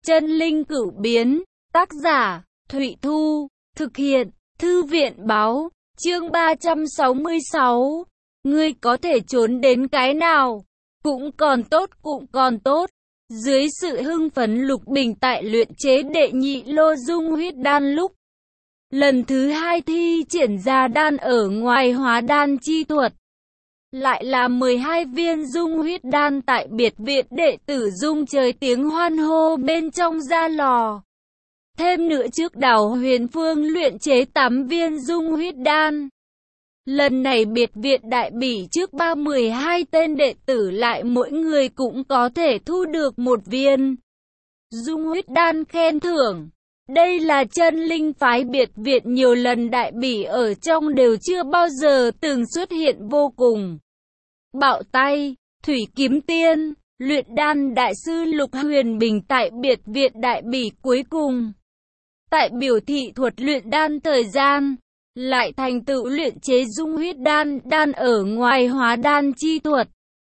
Chân linh cửu biến, tác giả, Thụy Thu, thực hiện, Thư viện báo, chương 366. Ngươi có thể trốn đến cái nào? Cũng còn tốt. Dưới sự hưng phấn Lục Bình tại luyện chế đệ nhị lô dung huyết đan lúc lần thứ hai thi triển ra đan ở ngoài hóa đan chi thuật. Lại là 12 viên dung huyết đan tại biệt viện đệ tử dung trời tiếng hoan hô bên trong gia lò. Thêm nữa trước Đào Huyền Phương luyện chế 8 viên dung huyết đan. Lần này biệt viện đại bỉ trước 12 tên đệ tử lại mỗi người cũng có thể thu được 1 viên dung huyết đan khen thưởng. Đây là chân linh phái biệt viện nhiều lần đại bỉ ở trong đều chưa bao giờ từng xuất hiện vô cùng bạo tay. Thủy Kiếm Tiên, luyện đan đại sư Lục Huyền Bình tại biệt viện đại bỉ cuối cùng, tại biểu thị thuật luyện đan thời gian, lại thành tựu luyện chế dung huyết đan ở ngoài hóa đan chi thuật.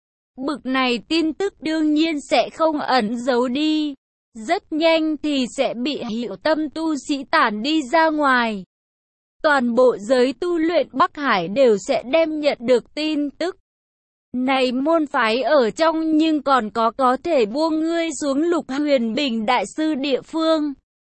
Bực này tin tức đương nhiên sẽ không ẩn giấu đi, rất nhanh thì sẽ bị hiệu tâm tu sĩ tản đi ra ngoài. Toàn bộ giới tu luyện Bắc Hải đều sẽ đem nhận được tin tức này. Môn phái ở trong nhưng còn có thể buông ngươi xuống. Lục Huyền Bình đại sư địa phương,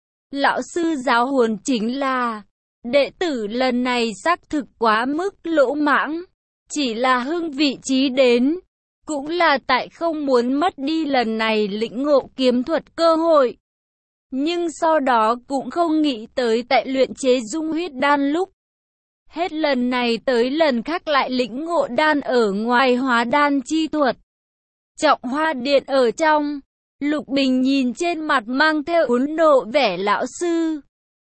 lão sư giáo huấn chính là đệ tử lần này xác thực quá mức lỗ mãng, chỉ là hưng vị trí đến, cũng là tại không muốn mất đi lần này lĩnh ngộ kiếm thuật cơ hội. Nhưng sau đó cũng không nghĩ tới tại luyện chế dung huyết đan lúc, hết lần này tới lần khác lại lĩnh ngộ đan ở ngoài hóa đan chi thuật. Trọng Hoa Điện ở trong, Lục Bình nhìn trên mặt mang theo uốn nộ vẻ lão sư,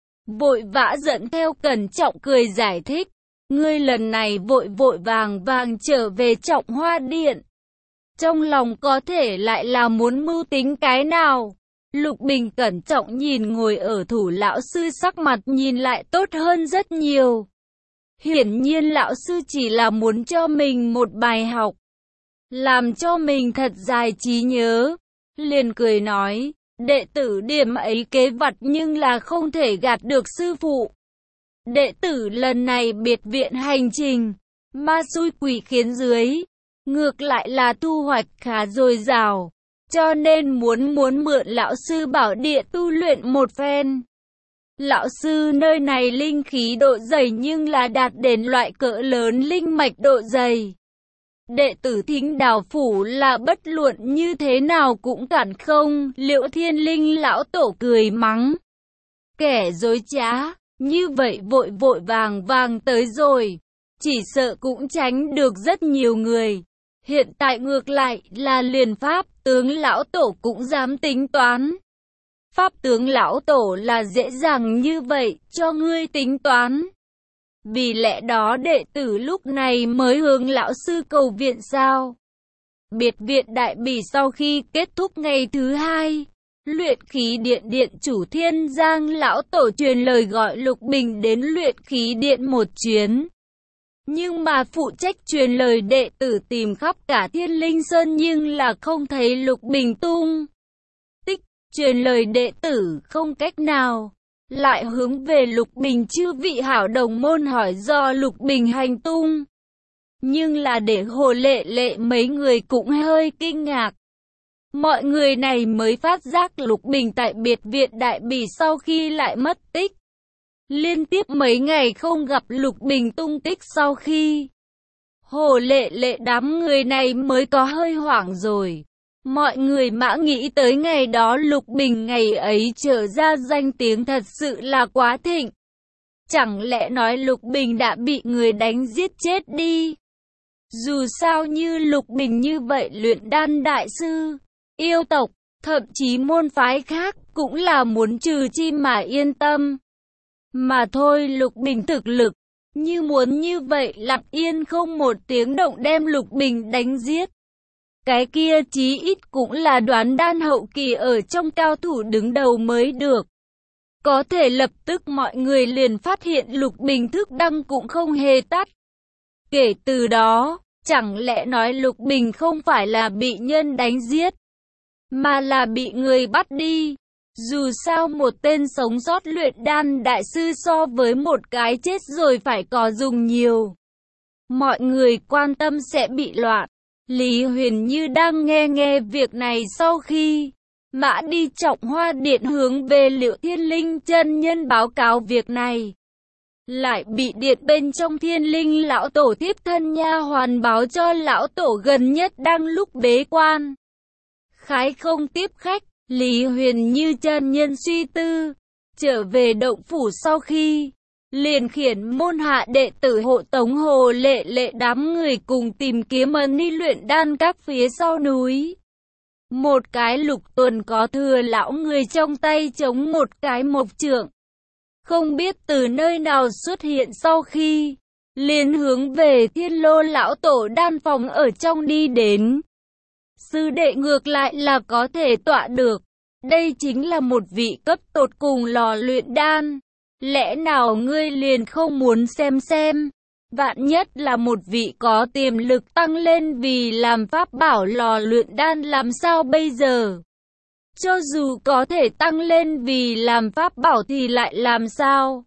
vội vã dẫn theo cẩn trọng cười giải thích, ngươi lần này vội vàng trở về Trọng Hoa Điện, trong lòng có thể lại là muốn mưu tính cái nào? Lục Bình cẩn trọng nhìn ngồi ở thủ lão sư, sắc mặt nhìn lại tốt hơn rất nhiều. Hiển nhiên lão sư chỉ là muốn cho mình một bài học, làm cho mình thật dài trí nhớ. Liền cười nói, đệ tử điểm ấy kế vặt nhưng là không thể gạt được sư phụ. Đệ tử lần này biệt viện hành trình, ma xui quỷ khiến dưới, ngược lại là thu hoạch khá dồi dào, cho nên muốn mượn lão sư bảo địa tu luyện một phen. Lão sư nơi này linh khí độ dày nhưng là đạt đến loại cỡ lớn linh mạch độ dày. Đệ tử Thính Đào Phủ là bất luận như thế nào cũng cản không. Liễu Thiên Linh lão tổ cười mắng, kẻ dối trá, như vậy vội vàng tới rồi, chỉ sợ cũng tránh được rất nhiều người. Hiện tại ngược lại là liền pháp tướng lão tổ cũng dám tính toán. Pháp tướng lão tổ là dễ dàng như vậy cho ngươi tính toán. Vì lẽ đó đệ tử lúc này mới hướng lão sư cầu viện sao? Biệt viện đại bỉ sau khi kết thúc ngày thứ 2, luyện khí điện chủ Thiên Giang lão tổ truyền lời gọi Lục Bình đến luyện khí điện một chuyến. Nhưng mà phụ trách truyền lời đệ tử tìm khắp cả Thiên Linh Sơn nhưng là không thấy Lục Bình tung tích. Truyền lời đệ tử không cách nào, lại hướng về Lục Bình chư vị hảo đồng môn hỏi do Lục Bình hành tung. Nhưng là để Hồ Lệ mấy người cũng hơi kinh ngạc. Mọi người này mới phát giác Lục Bình tại biệt viện đại bỉ sau khi lại mất tích. Liên tiếp mấy ngày không gặp Lục Bình tung tích sau khi, Hồ Lệ đám người này mới có hơi hoảng rồi. Mọi người mã nghĩ tới ngày đó Lục Bình ngày ấy trở ra danh tiếng thật sự là quá thịnh. Chẳng lẽ nói Lục Bình đã bị người đánh giết chết đi? Dù sao như Lục Bình như vậy luyện đan đại sư, yêu tộc, thậm chí môn phái khác cũng là muốn trừ chi mà yên tâm. Mà thôi Lục Bình thực lực, như muốn như vậy lặng yên không một tiếng động đem Lục Bình đánh giết. Cái kia chí ít cũng là đoán đan hậu kỳ ở trong cao thủ đứng đầu mới được. Có thể lập tức mọi người liền phát hiện Lục Bình thức đăng cũng không hề tắt. Kể từ đó, chẳng lẽ nói Lục Bình không phải là bị nhân đánh giết, mà là bị người bắt đi. Dù sao một tên sống sót luyện đan đại sư so với một cái chết rồi phải có dùng nhiều. Mọi người quan tâm sẽ bị loạn. Lý Huyền Như đang nghe việc này sau khi Mã đi Trọng Hoa Điện hướng về Liệu Thiên Linh chân nhân báo cáo việc này. Lại bị điện bên trong Thiên Linh lão tổ tiếp thân nha hoàn báo cho lão tổ gần nhất đang lúc bế quan. Khái không tiếp khách, Lý Huyền Như chân nhân suy tư, trở về động phủ sau khi liền khiển môn hạ đệ tử hộ tống Hồ Lệ Lệ đám người cùng tìm kiếm ân ni luyện đan các phía sau núi. Một cái lục tuần có thừa lão người trong tay chống một cái mộc trượng. Không biết từ nơi nào xuất hiện sau khi liền hướng về Thiên Lô lão tổ đan phòng ở trong đi đến. Sư đệ ngược lại là có thể tọa được. Đây chính là một vị cấp tột cùng lò luyện đan. Lẽ nào ngươi liền không muốn xem? Vạn nhất là một vị có tiềm lực tăng lên vì làm pháp bảo lò luyện đan làm sao bây giờ? Cho dù có thể tăng lên vì làm pháp bảo thì lại làm sao?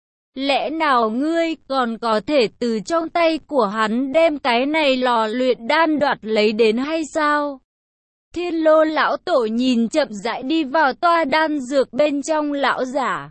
Lẽ nào ngươi còn có thể từ trong tay của hắn đem cái này lò luyện đan đoạt lấy đến hay sao? Thiên Lô lão tổ nhìn chậm rãi đi vào toa đan dược bên trong lão giả.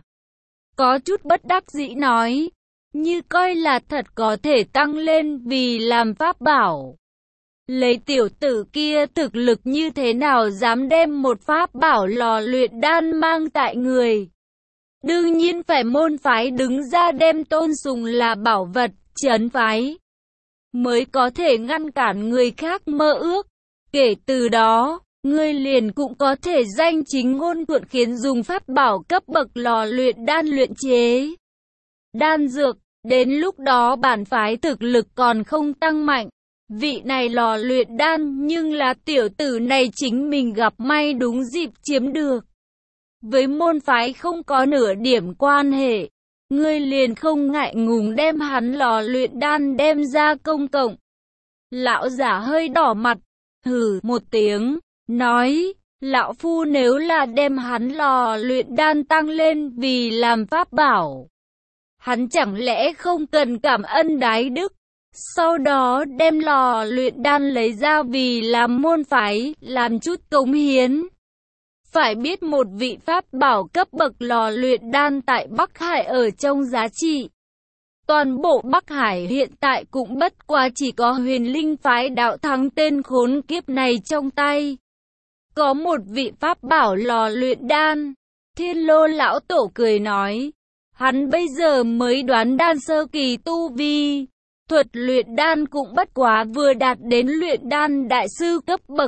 Có chút bất đắc dĩ nói, như coi là thật có thể tăng lên vì làm pháp bảo. Lấy tiểu tử kia thực lực như thế nào dám đem một pháp bảo lò luyện đan mang tại người. Đương nhiên phải môn phái đứng ra đem tôn sùng là bảo vật, trấn phái, mới có thể ngăn cản người khác mơ ước. Kể từ đó, ngươi liền cũng có thể danh chính ngôn thuận khiến dùng pháp bảo cấp bậc lò luyện đan luyện chế đan dược. Đến lúc đó bản phái thực lực còn không tăng mạnh. Vị này lò luyện đan nhưng là tiểu tử này chính mình gặp may đúng dịp chiếm được. Với môn phái không có nửa điểm quan hệ. Ngươi liền không ngại ngùng đem hắn lò luyện đan đem ra công cộng. Lão giả hơi đỏ mặt, hừ một tiếng, nói, lão phu nếu là đem hắn lò luyện đan tăng lên vì làm pháp bảo, hắn chẳng lẽ không cần cảm ân đái đức, sau đó đem lò luyện đan lấy ra vì làm môn phái, làm chút cống hiến. Phải biết một vị pháp bảo cấp bậc lò luyện đan tại Bắc Hải ở trong giá trị. Toàn bộ Bắc Hải hiện tại cũng bất quá chỉ có Huyền Linh phái đạo thắng tên khốn kiếp này trong tay. Có một vị pháp bảo lò luyện đan. Thiên Lô lão tổ cười nói, hắn bây giờ mới đoán đan sơ kỳ tu vi. Thuật luyện đan cũng bất quá vừa đạt đến luyện đan đại sư cấp bậc.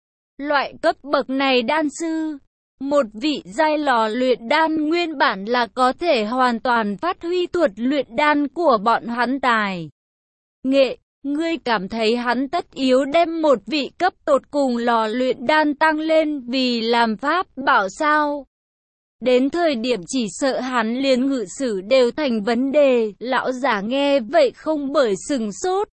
Loại cấp bậc này đan sư, một vị giai lò luyện đan nguyên bản là có thể hoàn toàn phát huy thuật luyện đan của bọn hắn tài nghệ. Ngươi cảm thấy hắn tất yếu đem một vị cấp tột cùng lò luyện đan tăng lên vì làm pháp bảo sao? Đến thời điểm chỉ sợ hắn liền ngự sử đều thành vấn đề. Lão giả nghe vậy không bởi sừng sốt,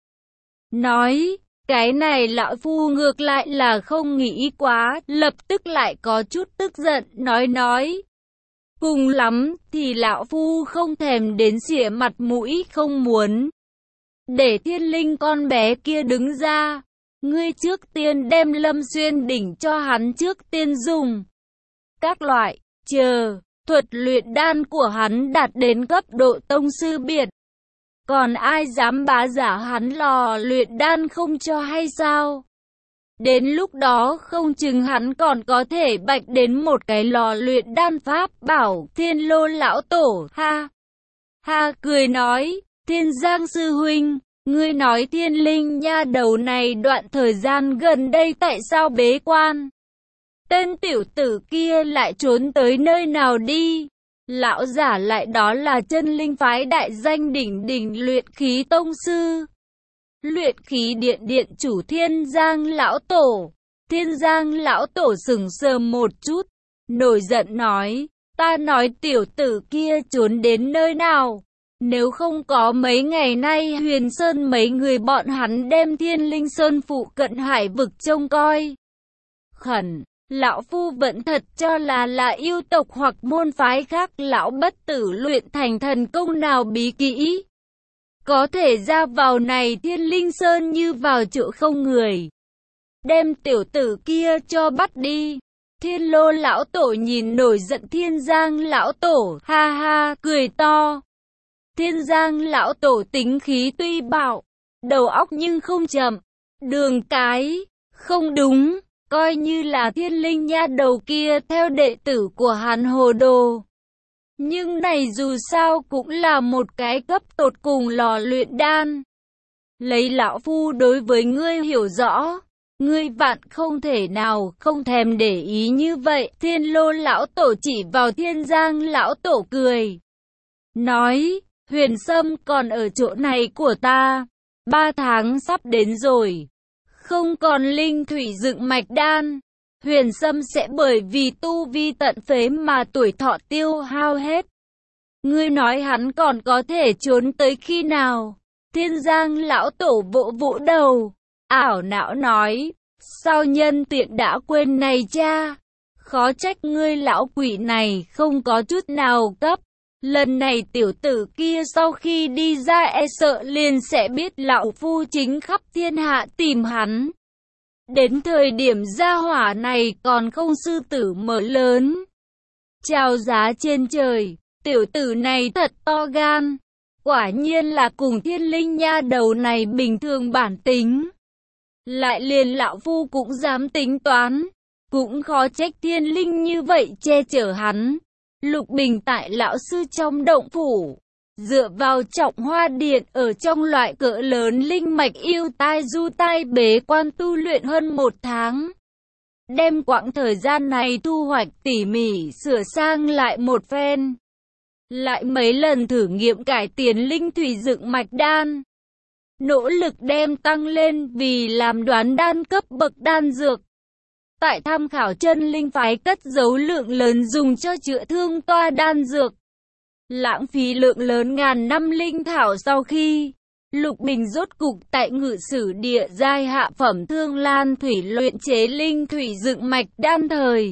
nói, cái này lão phu ngược lại là không nghĩ quá, lập tức lại có chút tức giận, nói. Cùng lắm thì lão phu không thèm đến xỉa mặt mũi, không muốn để Thiên Linh con bé kia đứng ra. Ngươi trước tiên đem Lâm Xuyên đỉnh cho hắn trước tiên dùng. Các loại, chờ, thuật luyện đan của hắn đạt đến cấp độ tông sư biệt. Còn ai dám bá giả hắn lò luyện đan không cho hay sao? Đến lúc đó không chừng hắn còn có thể bạch đến một cái lò luyện đan pháp bảo. Thiên Lô lão tổ ha cười nói, Thiên Giang sư huynh, ngươi nói Thiên Linh nha đầu này đoạn thời gian gần đây tại sao bế quan? Tên tiểu tử kia lại trốn tới nơi nào đi? Lão giả lại đó là Chân Linh phái đại danh đỉnh luyện khí tông sư, luyện khí điện chủ Thiên Giang lão tổ. Thiên Giang lão tổ sững sờ một chút, nổi giận nói, ta nói tiểu tử kia trốn đến nơi nào? Nếu không có mấy ngày nay Huyền Sơn mấy người bọn hắn đem Thiên Linh Sơn phụ cận hải vực trông coi khẩn, Lão Phu vẫn thật cho là yêu tộc hoặc môn phái khác lão bất tử luyện thành thần công nào bí kỹ. Có thể ra vào này Thiên Linh Sơn như vào chỗ không người. Đem tiểu tử kia cho bắt đi. Thiên Lô lão tổ nhìn nổi giận Thiên Giang lão tổ, ha ha, cười to. Thiên Giang lão tổ tính khí tuy bạo, đầu óc nhưng không chậm. Đường cái, không đúng, coi như là Thiên Linh nha đầu kia theo đệ tử của hắn hồ đồ. Nhưng này dù sao cũng là một cái cấp tột cùng lò luyện đan. Lấy lão Phu đối với ngươi hiểu rõ. Ngươi vạn không thể nào không thèm để ý như vậy. Thiên Lô lão tổ chỉ vào Thiên Giang lão tổ cười. Nói, Huyền Sâm còn ở chỗ này của ta. 3 tháng sắp đến rồi. Không còn linh thủy dựng mạch đan. Huyền Sâm sẽ bởi vì tu vi tận phế mà tuổi thọ tiêu hao hết. Ngươi nói hắn còn có thể trốn tới khi nào? Thiên Giang lão tổ vỗ vỗ đầu. Ảo não nói, sao nhân tiện đã quên này cha? Khó trách ngươi lão quỷ này không có chút nào cấp. Lần này tiểu tử kia sau khi đi ra e sợ liền sẽ biết lão Phu chính khắp thiên hạ tìm hắn. Đến thời điểm gia hỏa này còn không sư tử mở lớn. Chào giá trên trời, tiểu tử này thật to gan. Quả nhiên là cùng Thiên Linh nha đầu này bình thường bản tính. Lại liền lão Phu cũng dám tính toán. Cũng khó trách Thiên Linh như vậy che chở hắn. Lục Bình tại lão sư trong động phủ. Dựa vào Trọng Hoa Điện ở trong loại cỡ lớn linh mạch yêu tai du tai bế quan tu luyện hơn 1 tháng. Đem quãng thời gian này thu hoạch tỉ mỉ sửa sang lại một phen. Lại mấy lần thử nghiệm cải tiến linh thủy dựng mạch đan. Nỗ lực đem tăng lên vì làm đoán đan cấp bậc đan dược. Tại tham khảo chân linh phái cất giấu lượng lớn dùng cho chữa thương toa đan dược. Lãng phí lượng lớn ngàn năm linh thảo sau khi Lục Bình rốt cục tại Ngự Sử Địa giai hạ phẩm Thương Lan Thủy luyện chế linh thủy dựng mạch đan thời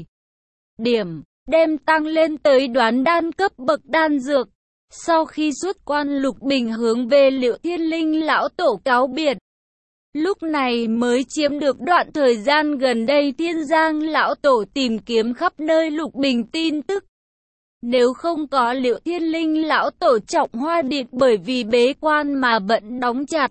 điểm đem tăng lên tới đoán đan cấp bậc đan dược. Sau khi xuất quan Lục Bình hướng về Liệu Thiên Linh lão tổ cáo biệt. Lúc này mới chiếm được đoạn thời gian gần đây Thiên Giang lão tổ tìm kiếm khắp nơi Lục Bình tin tức. Nếu không có Liệu Thiên Linh lão tổ Trọng Hoa Điện bởi vì bế quan mà vẫn đóng chặt,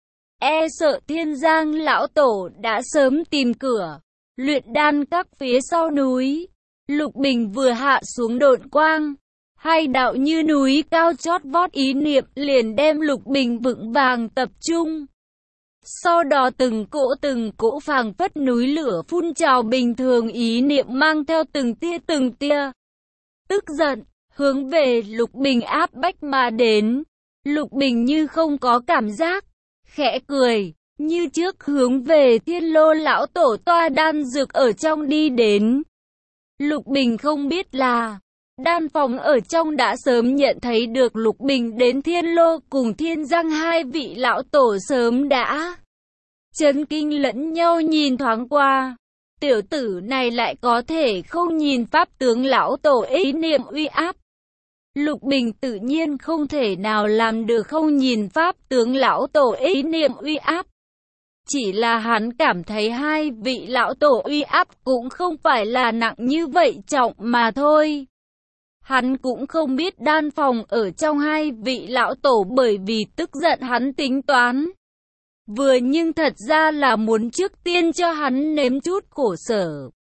e sợ Thiên Giang lão tổ đã sớm tìm cửa luyện đan các phía sau núi. Lục Bình vừa hạ xuống độn quang, hai đạo như núi cao chót vót ý niệm liền đem Lục Bình vững vàng tập trung. Sau đó từng cỗ phảng phất núi lửa phun trào bình thường ý niệm mang theo từng tia tức giận, hướng về Lục Bình áp bách mà đến. Lục Bình như không có cảm giác, khẽ cười, như trước hướng về Thiên Lô lão tổ toa đan dược ở trong đi đến. Lục Bình không biết là, đan phòng ở trong đã sớm nhận thấy được Lục Bình đến Thiên Lô cùng Thiên Giang hai vị lão tổ sớm đã chấn kinh lẫn nhau nhìn thoáng qua. Tiểu tử này lại có thể không nhìn pháp tướng lão tổ ý niệm uy áp. Lục Bình tự nhiên không thể nào làm được không nhìn pháp tướng lão tổ ý niệm uy áp. Chỉ là hắn cảm thấy hai vị lão tổ uy áp cũng không phải là nặng như vậy trọng mà thôi. Hắn cũng không biết đan phòng ở trong hai vị lão tổ bởi vì tức giận hắn tính toán. Vừa nhưng thật ra là muốn trước tiên cho hắn nếm chút khổ sở.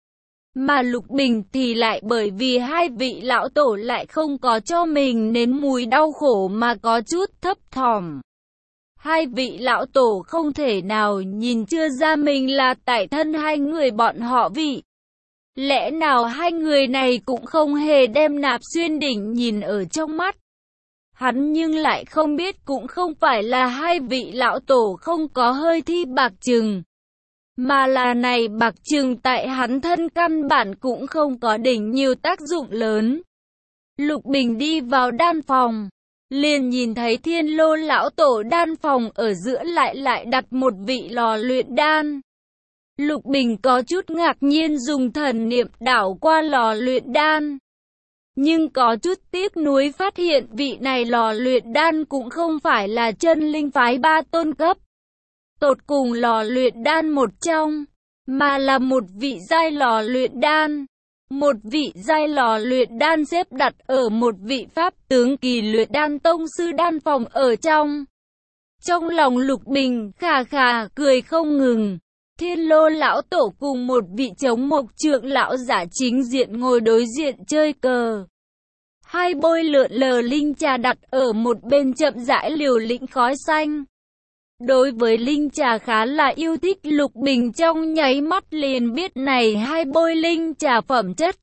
Mà Lục Bình thì lại bởi vì hai vị lão tổ lại không có cho mình nếm mùi đau khổ mà có chút thấp thỏm. Hai vị lão tổ không thể nào nhìn chưa ra mình là tại thân hai người bọn họ vị. Lẽ nào hai người này cũng không hề đem Nạp Xuyên Đỉnh nhìn ở trong mắt. Hắn nhưng lại không biết cũng không phải là hai vị lão tổ không có hơi thi bạc chừng. Mà là này bạc chừng tại hắn thân căn bản cũng không có đỉnh nhiều tác dụng lớn. Lục Bình đi vào đan phòng, liền nhìn thấy Thiên Lô lão tổ đan phòng ở giữa lại đặt một vị lò luyện đan. Lục Bình có chút ngạc nhiên dùng thần niệm đảo qua lò luyện đan. Nhưng có chút tiếc nuối phát hiện vị này lò luyện đan cũng không phải là chân linh phái 3 tôn cấp. Tột cùng lò luyện đan một trong, mà là một vị giai lò luyện đan. Một vị giai lò luyện đan xếp đặt ở một vị pháp tướng kỳ luyện đan tông sư đan phòng ở trong. Trong lòng Lục Bình khà khà cười không ngừng. Thiên Lô lão tổ cùng một vị chống mộc trượng lão giả chính diện ngồi đối diện chơi cờ. Hai bôi lượn lờ linh trà đặt ở một bên chậm rãi liều lĩnh khói xanh. Đối với linh trà khá là yêu thích, Lục Bình trong nháy mắt liền biết này hai bôi linh trà phẩm chất.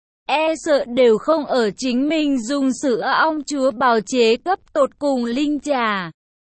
E sợ đều không ở chính mình dùng sữa ong chúa bào chế cấp tột cùng linh trà.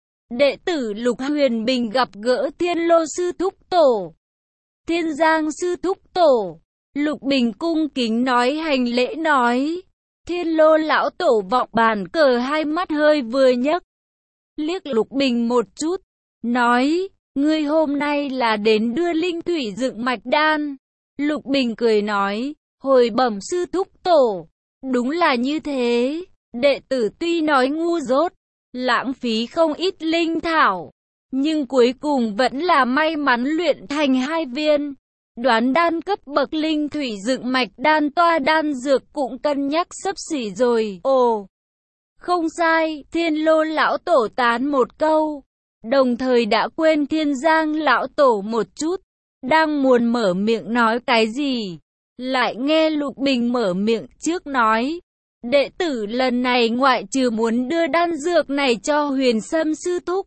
Đệ tử Lục Huyền Bình gặp gỡ Thiên Lô sư thúc tổ, Thiên Giang sư thúc tổ. Lục Bình cung kính nói hành lễ nói. Thiên Lô lão tổ vọng bàn cờ hai mắt hơi vừa nhấc, liếc Lục Bình một chút, nói, ngươi hôm nay là đến đưa linh thủy dựng mạch đan. Lục Bình cười nói, hồi bẩm sư thúc tổ, đúng là như thế, đệ tử tuy nói ngu dốt, lãng phí không ít linh thảo, nhưng cuối cùng vẫn là may mắn luyện thành 2 viên. Đoán đan cấp bậc linh thủy dựng mạch đan toa đan dược cũng cân nhắc xấp xỉ rồi. Ồ, không sai, Thiên Lô lão tổ tán một câu, đồng thời đã quên Thiên Giang lão tổ một chút, đang muốn mở miệng nói cái gì, lại nghe Lục Bình mở miệng trước nói, đệ tử lần này ngoại trừ muốn đưa đan dược này cho Huyền Sâm sư thúc,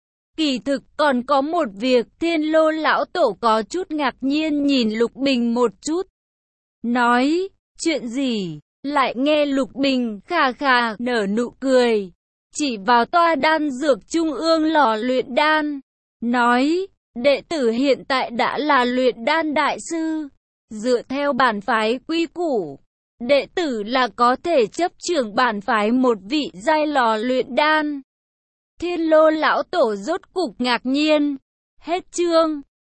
kỳ thực còn có một việc. Thiên Lô lão tổ có chút ngạc nhiên nhìn Lục Bình một chút, nói, chuyện gì? Lại nghe Lục Bình khà khà nở nụ cười, chỉ vào toa đan dược trung ương lò luyện đan, nói, đệ tử hiện tại đã là luyện đan đại sư, dựa theo bản phái quy củ, đệ tử là có thể chấp trưởng bản phái một vị giai lò luyện đan. Thiên Lô lão tổ rốt cục ngạc nhiên. Hết chương.